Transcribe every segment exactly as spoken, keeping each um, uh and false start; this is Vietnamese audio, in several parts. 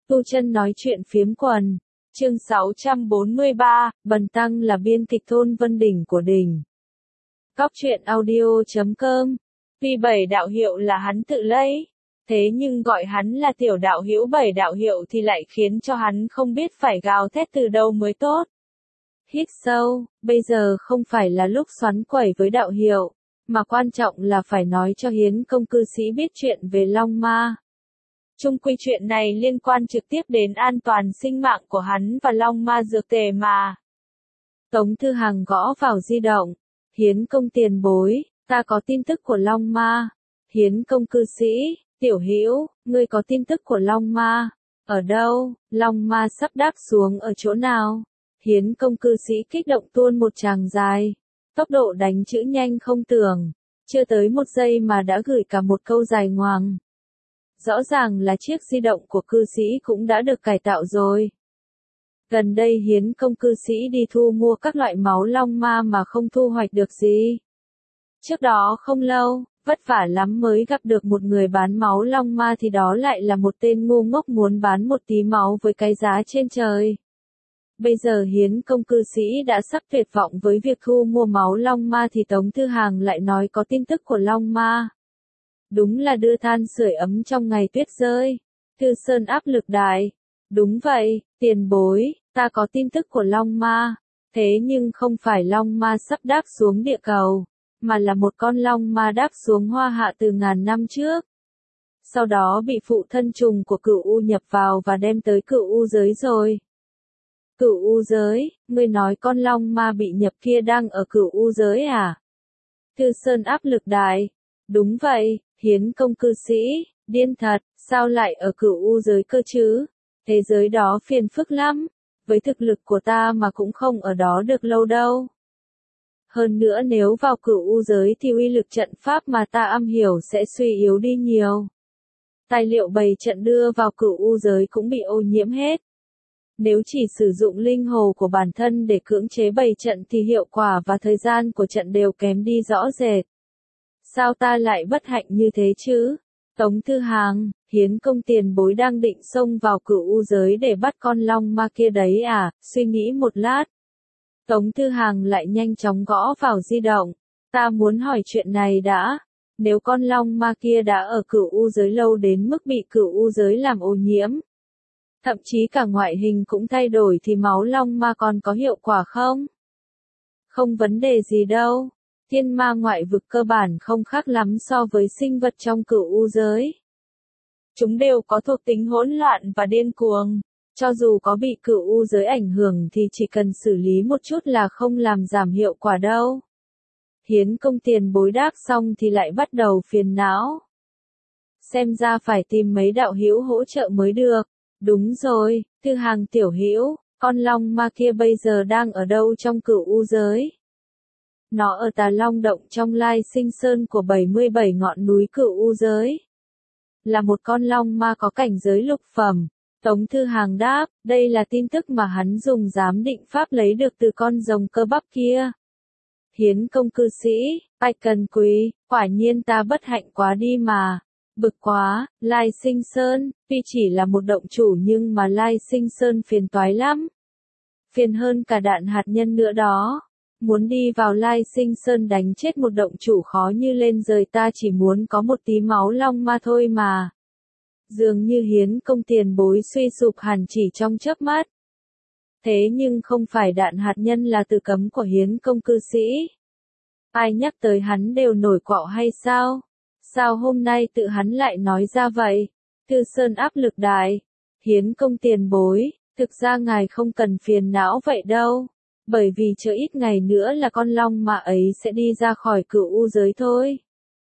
Tu Chân nói chuyện phiếm quần. Chương sáu trăm bốn mươi ba, Bần Tăng là biên kịch thôn Vân Đỉnh của Đỉnh. Cóc truyện audio chấm com. Vì bảy đạo hiệu là hắn tự lấy. Thế nhưng gọi hắn là tiểu đạo hữu bảy đạo hiệu thì lại khiến cho hắn không biết phải gào thét từ đâu mới tốt. Hít sâu, bây giờ không phải là lúc xoắn quẩy với đạo hiệu, mà quan trọng là phải nói cho hiến công cư sĩ biết chuyện về Long Ma. Chung quy chuyện này liên quan trực tiếp đến an toàn sinh mạng của hắn và Long Ma dược tề mà. Tống Thư Hằng gõ vào di động. Hiến công tiền bối, ta có tin tức của Long Ma. Hiến công cư sĩ, tiểu hữu, ngươi có tin tức của Long Ma. Ở đâu, Long Ma sắp đáp xuống ở chỗ nào? Hiến công cư sĩ kích động tuôn một tràng dài. Tốc độ đánh chữ nhanh không tưởng. Chưa tới một giây mà đã gửi cả một câu dài ngoằng. Rõ ràng là chiếc di động của cư sĩ cũng đã được cải tạo rồi. Gần đây hiến công cư sĩ đi thu mua các loại máu Long Ma mà không thu hoạch được gì. Trước đó không lâu, vất vả lắm mới gặp được một người bán máu Long Ma thì đó lại là một tên ngu ngốc muốn bán một tí máu với cái giá trên trời. Bây giờ hiến công cư sĩ đã sắp tuyệt vọng với việc thu mua máu Long Ma thì Tống Thư Hằng lại nói có tin tức của Long Ma. Đúng là đưa than sưởi ấm trong ngày tuyết rơi. Thư Sơn áp lực đại. Đúng vậy, tiền bối, ta có tin tức của Long Ma. Thế nhưng không phải Long Ma sắp đáp xuống địa cầu, mà là một con Long Ma đáp xuống Hoa Hạ từ ngàn năm trước. Sau đó bị phụ thân trùng của Cửu U nhập vào và đem tới Cửu U giới rồi. Cửu U giới, ngươi nói con Long Ma bị nhập kia đang ở Cửu U giới à? Thư Sơn áp lực đại. Đúng vậy, hiến công cư sĩ, điên thật, sao lại ở Cửu U giới cơ chứ? Thế giới đó phiền phức lắm, với thực lực của ta mà cũng không ở đó được lâu đâu. Hơn nữa nếu vào Cửu U giới thì uy lực trận pháp mà ta am hiểu sẽ suy yếu đi nhiều. Tài liệu bày trận đưa vào Cửu U giới cũng bị ô nhiễm hết. Nếu chỉ sử dụng linh hồ của bản thân để cưỡng chế bày trận thì hiệu quả và thời gian của trận đều kém đi rõ rệt. Sao ta lại bất hạnh như thế chứ? Tống Thư Hằng, hiến công tiền bối đang định xông vào Cửu U giới để bắt con Long Ma kia đấy à? Suy nghĩ một lát. Tống Thư Hằng lại nhanh chóng gõ vào di động. Ta muốn hỏi chuyện này đã. Nếu con Long Ma kia đã ở Cửu U giới lâu đến mức bị Cửu U giới làm ô nhiễm, thậm chí cả ngoại hình cũng thay đổi thì máu Long Ma còn có hiệu quả không? Không vấn đề gì đâu. Thiên ma ngoại vực cơ bản không khác lắm so với sinh vật trong Cửu U giới. Chúng đều có thuộc tính hỗn loạn và điên cuồng. Cho dù có bị Cửu U giới ảnh hưởng thì chỉ cần xử lý một chút là không làm giảm hiệu quả đâu. Hiến công tiền bối đáp xong thì lại bắt đầu phiền não. Xem ra phải tìm mấy đạo hữu hỗ trợ mới được. Đúng rồi, Thư Hằng tiểu hữu, con Long Ma kia bây giờ đang ở đâu trong Cửu U giới? Nó ở Tà Long động trong Lai Sinh Sơn của bảy mươi bảy ngọn núi Cửu U giới. Là một con Long Ma có cảnh giới lục phẩm. Tống Thư Hằng đáp, đây là tin tức mà hắn dùng giám định pháp lấy được từ con rồng cơ bắp kia. Hiến công cư sĩ, bạch cần quý, quả nhiên ta bất hạnh quá đi mà. Bực quá, Lai Sinh Sơn, tuy chỉ là một động chủ nhưng mà Lai Sinh Sơn phiền toái lắm. Phiền hơn cả đạn hạt nhân nữa đó. Muốn đi vào Lai Sinh Sơn đánh chết một động chủ khó như lên trời, ta chỉ muốn có một tí máu Long Ma thôi mà. Dường như hiến công tiền bối suy sụp hẳn chỉ trong chớp mắt. Thế nhưng không phải đạn hạt nhân là từ cấm của hiến công cư sĩ. Ai nhắc tới hắn đều nổi quạo hay sao? Sao hôm nay tự hắn lại nói ra vậy? Thư Sơn áp lực đại. Hiến công tiền bối, thực ra ngài không cần phiền não vậy đâu. Bởi vì chờ ít ngày nữa là con Long Ma ấy sẽ đi ra khỏi Cửu U giới thôi.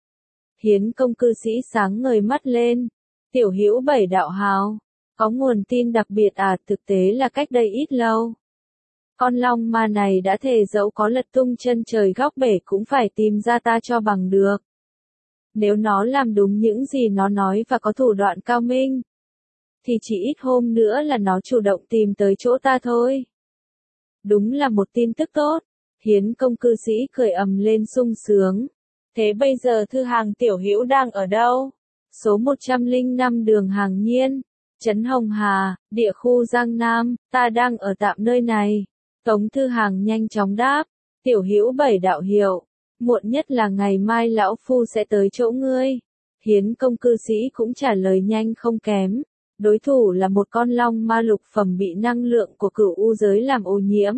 Hiến công cư sĩ sáng ngời mắt lên. Tiểu hữu bảy đạo hào. Có nguồn tin đặc biệt à? Thực tế là cách đây ít lâu. Con Long Ma này đã thề dẫu có lật tung chân trời góc bể cũng phải tìm ra ta cho bằng được. Nếu nó làm đúng những gì nó nói và có thủ đoạn cao minh, thì chỉ ít hôm nữa là nó chủ động tìm tới chỗ ta thôi. Đúng là một tin tức tốt. Hiến công cư sĩ cười ầm lên sung sướng. Thế bây giờ Thư Hằng tiểu hữu đang ở đâu? Số một trăm lẻ năm đường Hàng Nhiên. Trấn Hồng Hà, địa khu Giang Nam, ta đang ở tạm nơi này. Tống Thư Hàng nhanh chóng đáp, tiểu hữu bảy đạo hiệu, muộn nhất là ngày mai lão phu sẽ tới chỗ ngươi. Hiến công cư sĩ cũng trả lời nhanh không kém, đối thủ là một con long ma lục phẩm bị năng lượng của cửu u giới làm ô nhiễm.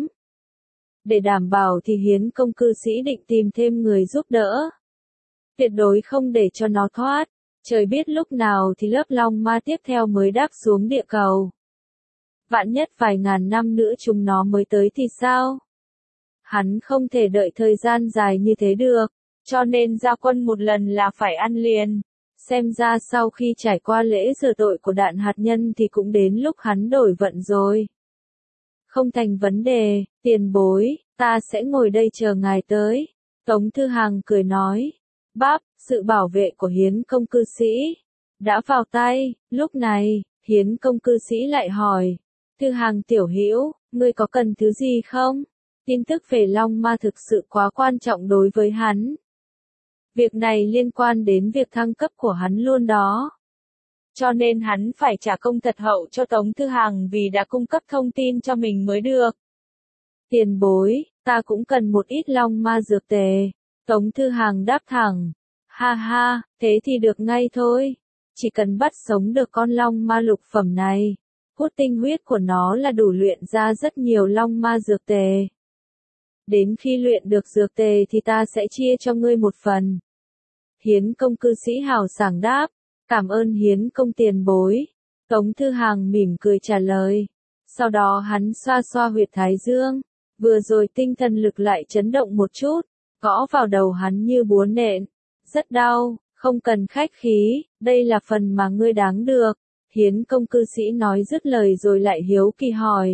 Để đảm bảo thì hiến công cư sĩ định tìm thêm người giúp đỡ. Tuyệt đối không để cho nó thoát, trời biết lúc nào thì lớp long ma tiếp theo mới đáp xuống địa cầu. Vạn nhất vài ngàn năm nữa chúng nó mới tới thì sao? Hắn không thể đợi thời gian dài như thế được, cho nên ra quân một lần là phải ăn liền. Xem ra sau khi trải qua lễ rửa tội của đạn hạt nhân thì cũng đến lúc hắn đổi vận rồi. Không thành vấn đề, tiền bối, ta sẽ ngồi đây chờ ngài tới. Tống Thư Hàng cười nói. Báp, sự bảo vệ của hiến công cư sĩ đã vào tay. Lúc này, hiến công cư sĩ lại hỏi. Thư Hàng tiểu hữu, ngươi có cần thứ gì không? Tin tức về long ma thực sự quá quan trọng đối với hắn. Việc này liên quan đến việc thăng cấp của hắn luôn đó. Cho nên hắn phải trả công thật hậu cho Tống Thư Hàng vì đã cung cấp thông tin cho mình mới được. Tiền bối, ta cũng cần một ít long ma dược tề. Tống Thư Hàng đáp thẳng. Ha ha, thế thì được ngay thôi. Chỉ cần bắt sống được con long ma lục phẩm này, hút tinh huyết của nó là đủ luyện ra rất nhiều long ma dược tề. Đến khi luyện được dược tề thì ta sẽ chia cho ngươi một phần. Hiến công cư sĩ hào sảng đáp. Cảm ơn hiến công tiền bối. Tống Thư Hàng mỉm cười trả lời. Sau đó hắn xoa xoa huyệt thái dương. Vừa rồi tinh thần lực lại chấn động một chút, gõ vào đầu hắn như búa nện. Rất đau, không cần khách khí, đây là phần mà ngươi đáng được. Hiến công cư sĩ nói dứt lời rồi lại hiếu kỳ hỏi.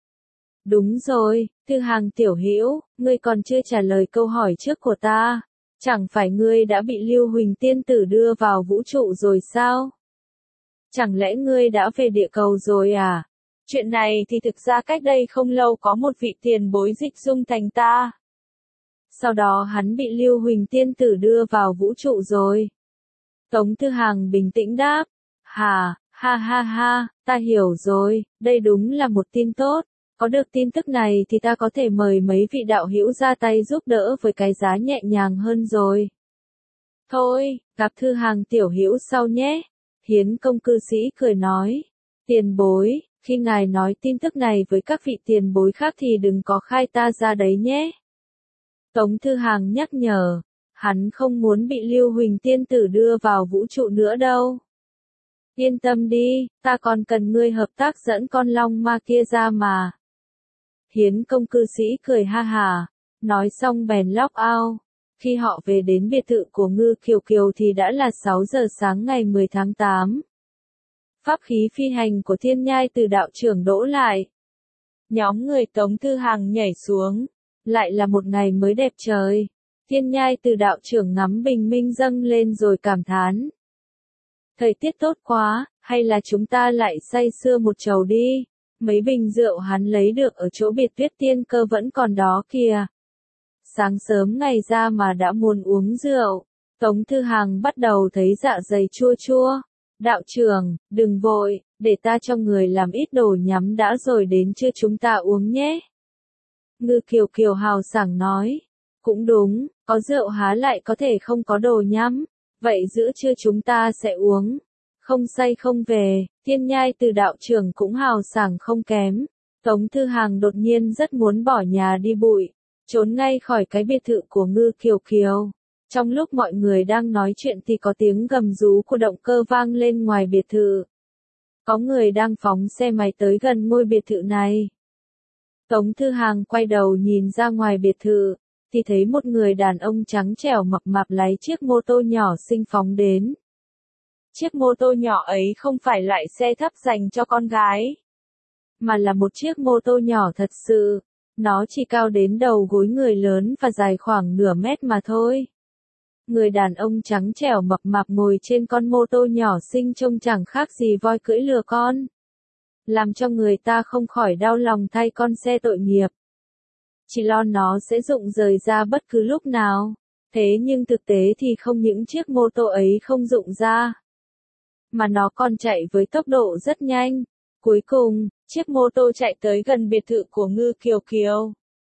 Đúng rồi, Thư Hàng tiểu hữu, ngươi còn chưa trả lời câu hỏi trước của ta. Chẳng phải ngươi đã bị Lưu Huỳnh tiên tử đưa vào vũ trụ rồi sao? Chẳng lẽ ngươi đã về địa cầu rồi à? Chuyện này thì thực ra cách đây không lâu có một vị tiền bối dịch dung thành ta. Sau đó hắn bị Lưu Huỳnh tiên tử đưa vào vũ trụ rồi. Tống Thư Hàng bình tĩnh đáp. Hà, ha ha ha, ta hiểu rồi, đây đúng là một tin tốt. Có được tin tức này thì ta có thể mời mấy vị đạo hữu ra tay giúp đỡ với cái giá nhẹ nhàng hơn rồi. Thôi, gặp Thư Hàng tiểu hữu sau nhé. Hiến công cư sĩ cười nói. Tiền bối, khi ngài nói tin tức này với các vị tiền bối khác thì đừng có khai ta ra đấy nhé. Tống Thư Hàng nhắc nhở. Hắn không muốn bị Lưu Huỳnh tiên tử đưa vào vũ trụ nữa đâu. Yên tâm đi, ta còn cần ngươi hợp tác dẫn con long ma kia ra mà. Hiến công cư sĩ cười ha hà, nói xong bèn log out. Khi họ về đến biệt thự của Ngư Kiều Kiều thì đã là sáu giờ sáng ngày mười tháng tám. Pháp khí phi hành của Thiên Nhai Từ đạo trưởng đỗ lại. Nhóm người Tống Thư Hàng nhảy xuống. Lại là một ngày mới đẹp trời. Thiên Nhai Từ đạo trưởng ngắm bình minh dâng lên rồi cảm thán. Thời tiết tốt quá, hay là chúng ta lại say sưa một chầu đi. Mấy bình rượu hắn lấy được ở chỗ biệt tuyết tiên cơ vẫn còn đó kìa. Sáng sớm ngày ra mà đã muốn uống rượu. Tống Thư Hàng bắt đầu thấy dạ dày chua chua. Đạo trưởng, đừng vội, để ta cho người làm ít đồ nhắm đã rồi đến trưa chúng ta uống nhé. Ngư Kiều Kiều hào sảng nói. Cũng đúng, có rượu há lại có thể không có đồ nhắm. Vậy giữa trưa chúng ta sẽ uống. Không say không về, Thiên Nhai Từ đạo trưởng cũng hào sảng không kém. Tống Thư Hàng đột nhiên rất muốn bỏ nhà đi bụi, trốn ngay khỏi cái biệt thự của Ngư Kiều Kiều. Trong lúc mọi người đang nói chuyện thì có tiếng gầm rú của động cơ vang lên ngoài biệt thự. Có người đang phóng xe máy tới gần ngôi biệt thự này. Tống Thư Hàng quay đầu nhìn ra ngoài biệt thự, thì thấy một người đàn ông trắng trẻo mập mạp lái chiếc mô tô nhỏ xinh phóng đến. Chiếc mô tô nhỏ ấy không phải loại xe thấp dành cho con gái, mà là một chiếc mô tô nhỏ thật sự. Nó chỉ cao đến đầu gối người lớn và dài khoảng nửa mét mà thôi. Người đàn ông trắng trẻo mập mạp ngồi trên con mô tô nhỏ xinh trông chẳng khác gì voi cưỡi lừa con. Làm cho người ta không khỏi đau lòng thay con xe tội nghiệp. Chỉ lo nó sẽ rụng rời ra bất cứ lúc nào. Thế nhưng thực tế thì không những chiếc mô tô ấy không rụng ra, mà nó còn chạy với tốc độ rất nhanh. Cuối cùng, chiếc mô tô chạy tới gần biệt thự của Ngư Kiều Kiều.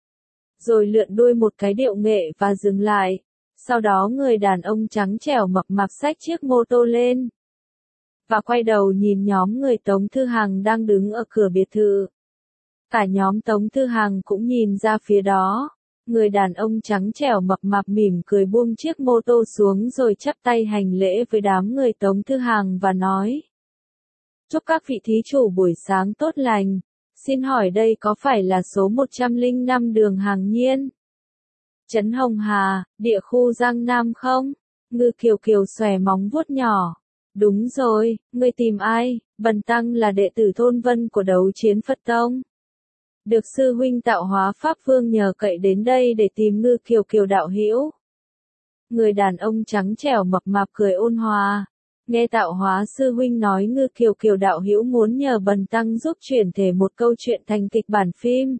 Rồi lượn đuôi một cái điệu nghệ và dừng lại. Sau đó người đàn ông trắng trẻo mập mạp xách chiếc mô tô lên. Và quay đầu nhìn nhóm người Tống Thư Hằng đang đứng ở cửa biệt thự. Cả nhóm Tống Thư Hằng cũng nhìn ra phía đó. Người đàn ông trắng trẻo mập mạp mỉm cười buông chiếc mô tô xuống rồi chắp tay hành lễ với đám người Tống Thư Hằng và nói. Chúc các vị thí chủ buổi sáng tốt lành. Xin hỏi đây có phải là số một trăm lẻ năm đường Hàng Nhiên? Trấn Hồng Hà, địa khu Giang Nam không? Ngư Kiều Kiều xòe móng vuốt nhỏ. Đúng rồi, ngươi tìm ai? Bần tăng là đệ tử thôn Vân của Đấu Chiến Phật Tông. Được sư huynh Tạo Hóa Pháp Vương nhờ cậy đến đây để tìm Ngư Kiều Kiều đạo hữu. Người đàn ông trắng trẻo mập mạp cười ôn hòa. Nghe Tạo Hóa sư huynh nói Ngư Kiều Kiều đạo hữu muốn nhờ bần tăng giúp chuyển thể một câu chuyện thành kịch bản phim.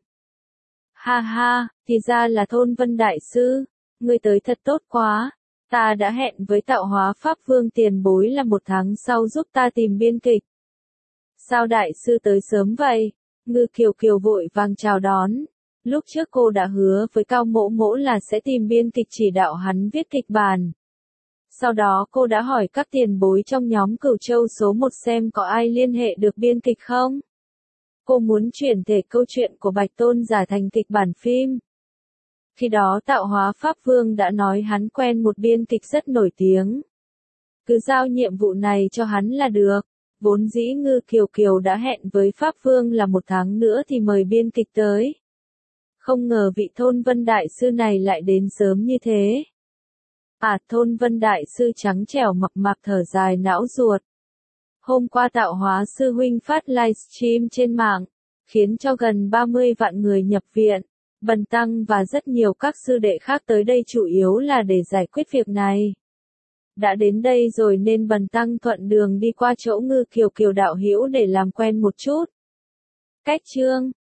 Ha ha, thì ra là thôn Vân đại sư. Ngươi tới thật tốt quá. Ta đã hẹn với Tạo Hóa Pháp Vương tiền bối là một tháng sau giúp ta tìm biên kịch. Sao đại sư tới sớm vậy? Ngư Kiều Kiều vội vàng chào đón. Lúc trước cô đã hứa với Cao Mỗ Mỗ là sẽ tìm biên kịch chỉ đạo hắn viết kịch bản. Sau đó cô đã hỏi các tiền bối trong nhóm Cửu Châu số một xem có ai liên hệ được biên kịch không? Cô muốn chuyển thể câu chuyện của Bạch Tôn Giả thành kịch bản phim. Khi đó Tạo Hóa Pháp Vương đã nói hắn quen một biên kịch rất nổi tiếng. Cứ giao nhiệm vụ này cho hắn là được. Vốn dĩ Ngư Kiều Kiều đã hẹn với Pháp Vương là một tháng nữa thì mời biên kịch tới. Không ngờ vị thôn Vân đại sư này lại đến sớm như thế. À, thôn Vân đại sư trắng trẻo mập mạp thở dài não ruột. Hôm qua Tạo Hóa sư huynh phát livestream trên mạng, khiến cho gần ba mươi vạn người nhập viện. Bần tăng và rất nhiều các sư đệ khác tới đây chủ yếu là để giải quyết việc này. Đã đến đây rồi nên bần tăng thuận đường đi qua chỗ Ngư Kiều Kiều đạo hữu để làm quen một chút. Cách chương